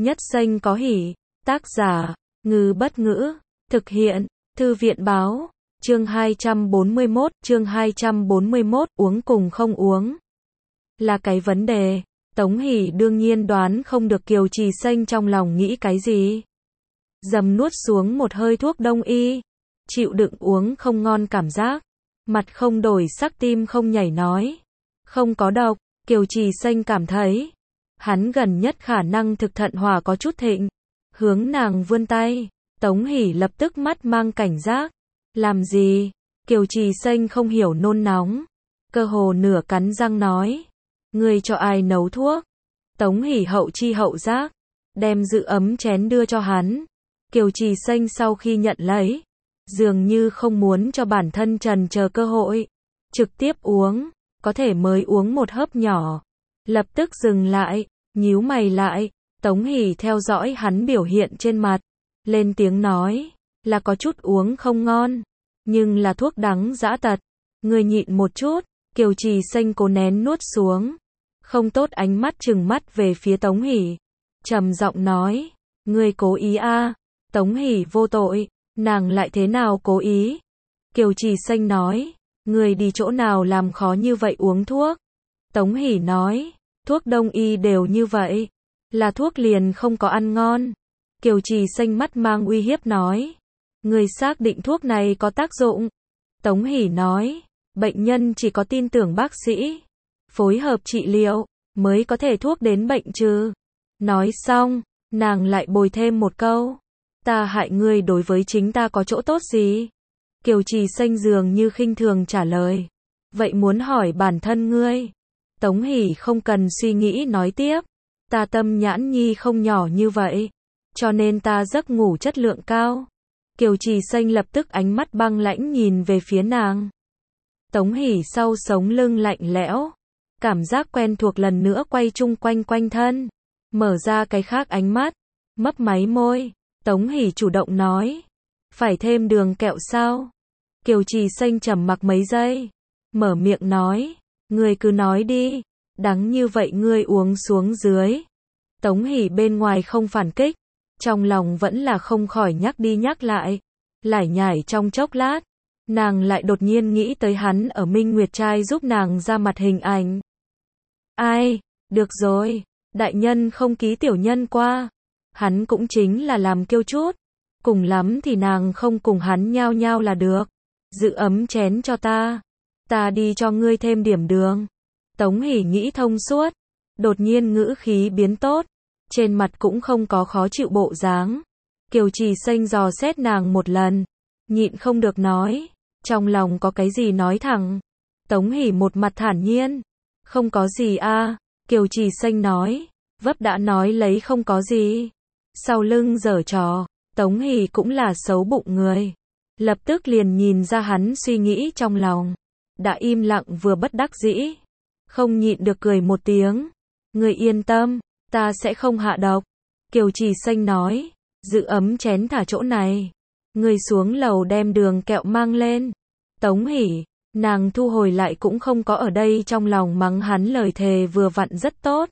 Nhất xanh có hỉ. Tác giả, Ngư Bất Ngữ. Thực hiện, Thư viện Báo. Chương 241, uống cùng không uống. Là cái vấn đề. Tống Hỷ đương nhiên đoán không được Kiều Trì Xanh trong lòng nghĩ cái gì. Dầm nuốt xuống một hơi thuốc đông y. Chịu đựng uống không ngon cảm giác. Mặt không đổi sắc tim không nhảy nói. Không có độc, Kiều Trì Xanh cảm thấy. Hắn gần nhất khả năng thực thận hỏa có chút thịnh. Hướng nàng vươn tay. Tống Hỷ lập tức mắt mang cảnh giác. Làm gì? Kiều Trì Xanh không hiểu nôn nóng. Cơ hồ nửa cắn răng nói. Ngươi cho ai nấu thuốc? Tống Hỷ hậu chi hậu giác. Đem giữ ấm chén đưa cho hắn. Kiều Trì Xanh sau khi nhận lấy. Dường như không muốn cho bản thân trần chờ cơ hội. Trực tiếp uống. Có thể mới uống một hớp nhỏ. Lập tức dừng lại. Nhíu mày lại. Tống Hỷ theo dõi hắn biểu hiện trên mặt. Lên tiếng nói. Là có chút uống không ngon. Nhưng là thuốc đắng dã tật. Ngươi nhịn một chút. Kiều Trì Xanh cố nén nuốt xuống. Không tốt ánh mắt trừng mắt về phía Tống Hỷ. Trầm giọng nói. Ngươi cố ý a. Tống Hỷ vô tội. Nàng lại thế nào cố ý? Kiều Trì Xanh nói. Ngươi đi chỗ nào làm khó như vậy uống thuốc? Tống Hỷ nói. Thuốc đông y đều như vậy. Là thuốc liền không có ăn ngon. Kiều Trì Xanh mắt mang uy hiếp nói. Ngươi xác định thuốc này có tác dụng? Tống Hỷ nói. Bệnh nhân chỉ có tin tưởng bác sĩ. Phối hợp trị liệu. Mới có thể thuốc đến bệnh trừ. Nói xong. Nàng lại bồi thêm một câu. Ta hại ngươi đối với chính ta có chỗ tốt gì? Kiều Trì Xanh dường như khinh thường trả lời. Vậy muốn hỏi bản thân ngươi. Tống Hỷ không cần suy nghĩ nói tiếp. Ta tâm nhãn nhi không nhỏ như vậy. Cho nên ta giấc ngủ chất lượng cao. Kiều Trì Xanh lập tức ánh mắt băng lãnh nhìn về phía nàng. Tống Hỷ sau sống lưng lạnh lẽo. Cảm giác quen thuộc lần nữa quay chung quanh quanh thân. Mở ra cái khác ánh mắt. Mấp máy môi. Tống Hỷ chủ động nói. Phải thêm đường kẹo sao? Kiều Trì Xanh trầm mặc mấy giây. Mở miệng nói. Ngươi cứ nói đi. Đắng như vậy ngươi uống xuống dưới. Tống Hỷ bên ngoài không phản kích. Trong lòng vẫn là không khỏi nhắc đi nhắc lại. Lải nhải trong chốc lát. Nàng lại đột nhiên nghĩ tới hắn ở Minh Nguyệt Trai giúp nàng ra mặt hình ảnh. Ai? Được rồi. Đại nhân không ký tiểu nhân qua. Hắn cũng chính là làm kiêu chút. Cùng lắm thì nàng không cùng hắn nhao nhao là được. Giữ ấm chén cho ta. Ta đi cho ngươi thêm điểm đường. Tống Hỷ nghĩ thông suốt. Đột nhiên ngữ khí biến tốt. Trên mặt cũng không có khó chịu bộ dáng. Kiều Trì Xanh dò xét nàng một lần. Nhịn không được nói. Trong lòng có cái gì nói thẳng. Tống Hỷ một mặt thản nhiên. Không có gì a. Kiều Trì Xanh nói. Vấp đã nói lấy không có gì. Sau lưng giở trò. Tống Hỷ cũng là xấu bụng người. Lập tức liền nhìn ra hắn suy nghĩ trong lòng. Đã im lặng vừa bất đắc dĩ. Không nhịn được cười một tiếng. Ngươi yên tâm. Ta sẽ không hạ độc. Kiều Trì Xanh nói. Giữ ấm chén thả chỗ này. Ngươi xuống lầu đem đường kẹo mang lên. Tống Hỷ. Nàng thu hồi lại cũng không có ở đây trong lòng mắng hắn lời thề vừa vặn rất tốt.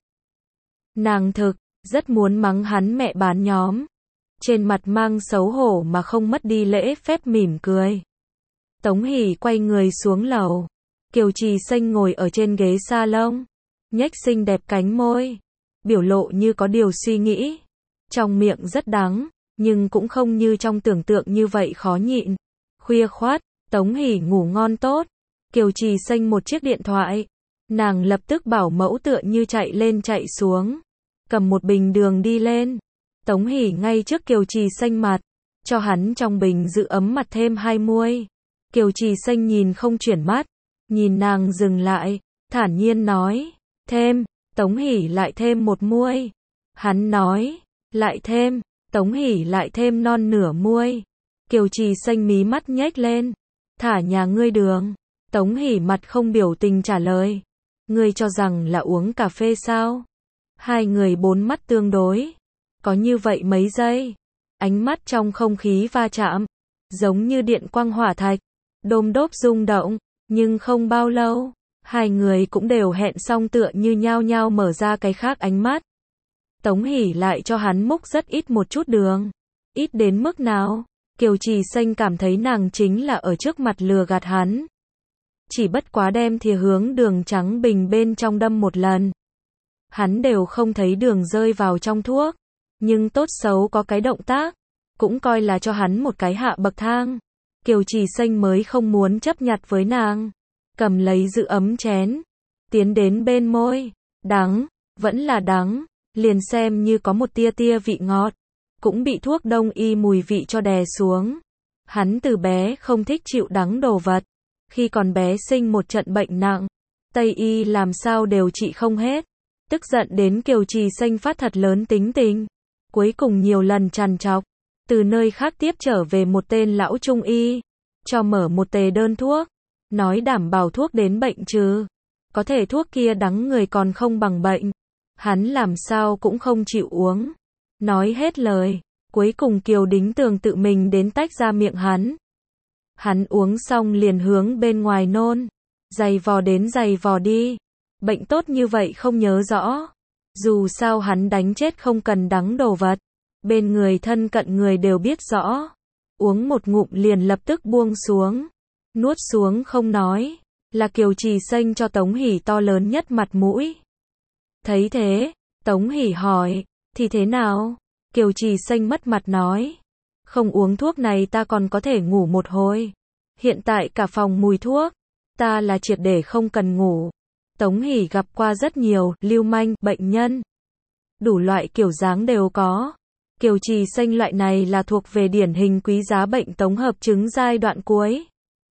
Nàng thực. Rất muốn mắng hắn mẹ bán nhóm. Trên mặt mang xấu hổ mà không mất đi lễ phép mỉm cười. Tống Hỷ quay người xuống lầu. Kiều Trì Xanh ngồi ở trên ghế salon. Nhếch xinh đẹp cánh môi. Biểu lộ như có điều suy nghĩ. Trong miệng rất đắng. Nhưng cũng không như trong tưởng tượng như vậy khó nhịn. Khuya khoắt. Tống Hỷ ngủ ngon tốt. Kiều Trì Xanh một chiếc điện thoại. Nàng lập tức bảo mẫu tựa như chạy lên chạy xuống. Cầm một bình đường đi lên. Tống Hỷ ngay trước Kiều Trì Xanh mặt. Cho hắn trong bình giữ ấm mặt thêm 2 muôi. Kiều Trì Xanh nhìn không chuyển mắt. Nhìn nàng dừng lại. Thản nhiên nói. Thêm. Tống Hỷ lại thêm 1 muôi. Hắn nói. Lại thêm. Tống Hỷ lại thêm non nửa muôi. Kiều Trì Xanh mí mắt nhếch lên. Thả nhà ngươi đường. Tống Hỷ mặt không biểu tình trả lời. Ngươi cho rằng là uống cà phê sao? Hai người bốn mắt tương đối. Có như vậy mấy giây. Ánh mắt trong không khí va chạm. Giống như điện quang hỏa thạch. Đôm đốp rung động. Nhưng không bao lâu. Hai người cũng đều hẹn xong tựa như nhao nhao mở ra cái khác ánh mắt. Tống Hỷ lại cho hắn múc rất ít một chút đường. Ít đến mức nào? Kiều Trì Xanh cảm thấy nàng chính là ở trước mặt lừa gạt hắn. Chỉ bất quá đem thìa hướng đường trắng bình bên trong đâm một lần. Hắn đều không thấy đường rơi vào trong thuốc. Nhưng tốt xấu có cái động tác. Cũng coi là cho hắn một cái hạ bậc thang. Kiều Trì Xanh mới không muốn chấp nhặt với nàng. Cầm lấy giữ ấm chén. Tiến đến bên môi. Đắng, vẫn là đắng. Liền xem như có một tia tia vị ngọt. Cũng bị thuốc đông y mùi vị cho đè xuống. Hắn từ bé không thích chịu đắng đồ vật. Khi còn bé sinh một trận bệnh nặng. Tây y làm sao đều trị không hết. Tức giận đến Kiều Trì Xanh phát thật lớn tính tình. Cuối cùng nhiều lần trằn trọc. Từ nơi khác tiếp trở về một tên lão trung y. Cho mở một tề đơn thuốc. Nói đảm bảo thuốc đến bệnh trừ. Có thể thuốc kia đắng người còn không bằng bệnh. Hắn làm sao cũng không chịu uống. Nói hết lời. Cuối cùng Kiều Đính Tường tự mình đến tách ra miệng hắn. Hắn uống xong liền hướng bên ngoài nôn. Giày vò đến giày vò đi. Bệnh tốt như vậy không nhớ rõ. Dù sao hắn đánh chết không cần đắng đồ vật. Bên người thân cận người đều biết rõ. Uống một ngụm liền lập tức buông xuống. Nuốt xuống không nói. Là Kiều Trì Xanh cho Tống Hỷ to lớn nhất mặt mũi. Thấy thế, Tống Hỷ hỏi, thì thế nào? Kiều Trì Xanh mất mặt nói. Không uống thuốc này ta còn có thể ngủ một hồi. Hiện tại cả phòng mùi thuốc. Ta là triệt để không cần ngủ. Tống Hỷ gặp qua rất nhiều lưu manh bệnh nhân. Đủ loại kiểu dáng đều có. Kiều Trì Xanh loại này là thuộc về điển hình quý giá bệnh tổng hợp chứng giai đoạn cuối.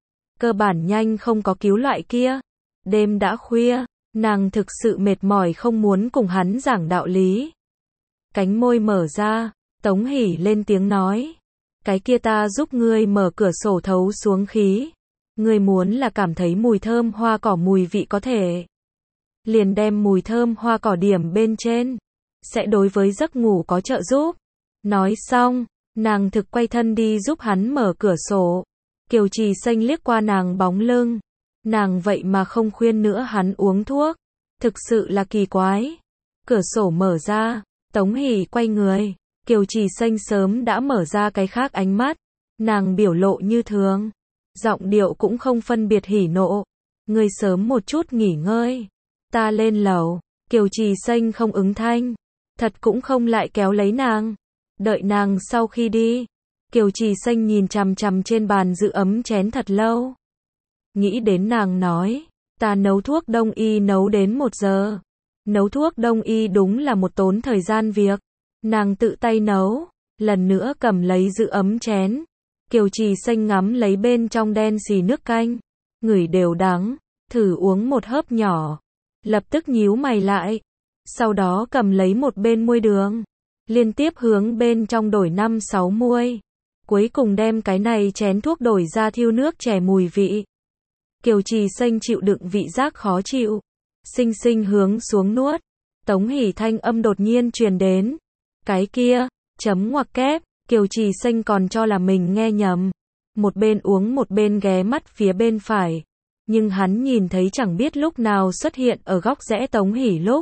Cơ bản nhanh không có cứu loại kia. Đêm đã khuya, nàng thực sự mệt mỏi không muốn cùng hắn giảng đạo lý. Cánh môi mở ra, Tống Hỷ lên tiếng nói. Cái kia ta giúp ngươi mở cửa sổ thấu xuống khí. Ngươi muốn là cảm thấy mùi thơm hoa cỏ mùi vị có thể. Liền đem mùi thơm hoa cỏ điểm bên trên. Sẽ đối với giấc ngủ có trợ giúp. Nói xong, nàng thực quay thân đi giúp hắn mở cửa sổ. Kiều Trì Xanh liếc qua nàng bóng lưng. Nàng vậy mà không khuyên nữa hắn uống thuốc. Thực sự là kỳ quái. Cửa sổ mở ra, Tống Hỷ quay người. Kiều Trì Xanh sớm đã mở ra cái khác ánh mắt. Nàng biểu lộ như thường. Giọng điệu cũng không phân biệt hỉ nộ. Ngươi sớm một chút nghỉ ngơi. Ta lên lầu. Kiều Trì Xanh không ứng thanh. Thật cũng không lại kéo lấy nàng. Đợi nàng sau khi đi. Kiều Trì Xanh nhìn chằm chằm trên bàn giữ ấm chén thật lâu. Nghĩ đến nàng nói. Ta nấu thuốc đông y nấu đến 1 giờ. Nấu thuốc đông y đúng là một tốn thời gian việc. Nàng tự tay nấu. Lần nữa cầm lấy giữ ấm chén. Kiều Trì Xanh ngắm lấy bên trong đen xì nước canh. Ngửi đều đắng. Thử uống một hớp nhỏ. Lập tức nhíu mày lại. Sau đó cầm lấy một bên muôi đường. Liên tiếp hướng bên trong đổi 5-6 muôi. Cuối cùng đem cái này chén thuốc đổi ra thiêu nước chè mùi vị. Kiều Trì Xanh chịu đựng vị giác khó chịu. Xinh xinh hướng xuống nuốt. Tống Hỷ thanh âm đột nhiên truyền đến. Cái kia, chấm ngoặc kép. Kiều Trì Xanh còn cho là mình nghe nhầm. Một bên uống một bên ghé mắt phía bên phải. Nhưng hắn nhìn thấy chẳng biết lúc nào xuất hiện ở góc rẽ Tống Hỷ lúc.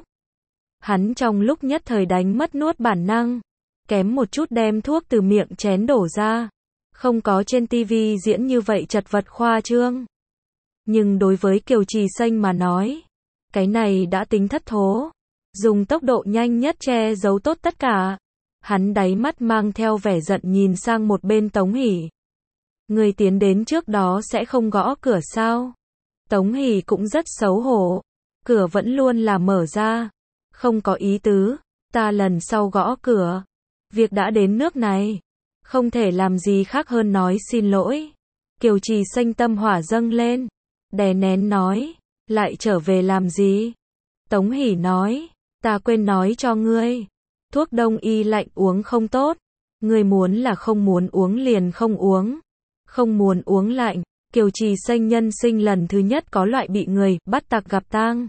Hắn trong lúc nhất thời đánh mất nuốt bản năng. Kém một chút đem thuốc từ miệng chén đổ ra. Không có trên tivi diễn như vậy chật vật khoa trương. Nhưng đối với Kiều Trì Xanh mà nói. Cái này đã tính thất thố. Dùng tốc độ nhanh nhất che giấu tốt tất cả. Hắn đáy mắt mang theo vẻ giận nhìn sang một bên Tống Hỷ. Người tiến đến trước đó sẽ không gõ cửa sao? Tống Hỷ cũng rất xấu hổ. Cửa vẫn luôn là mở ra. Không có ý tứ. Ta lần sau gõ cửa. Việc đã đến nước này. Không thể làm gì khác hơn nói xin lỗi. Kiều Trì Xanh tâm hỏa dâng lên. Đè nén nói. Lại trở về làm gì? Tống Hỷ nói. Ta quên nói cho ngươi. Thuốc đông y lạnh uống không tốt. Ngươi muốn là không muốn uống liền không uống. Không muốn uống lạnh. Kiều Trì Xanh nhân sinh lần thứ nhất có loại bị người bắt tặc gặp tang.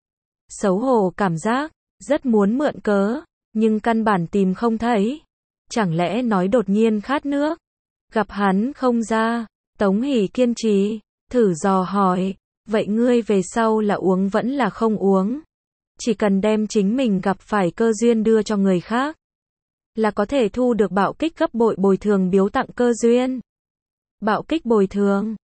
Xấu hổ cảm giác. Rất muốn mượn cớ. Nhưng căn bản tìm không thấy. Chẳng lẽ nói đột nhiên khát nước. Gặp hắn không ra. Tống Hỷ kiên trì. Thử dò hỏi. Vậy ngươi về sau là uống vẫn là không uống? chỉ cần đem chính mình gặp phải cơ duyên đưa cho người khác, là có thể thu được bạo kích gấp bội bồi thường biếu tặng cơ duyên. Bạo kích bồi thường.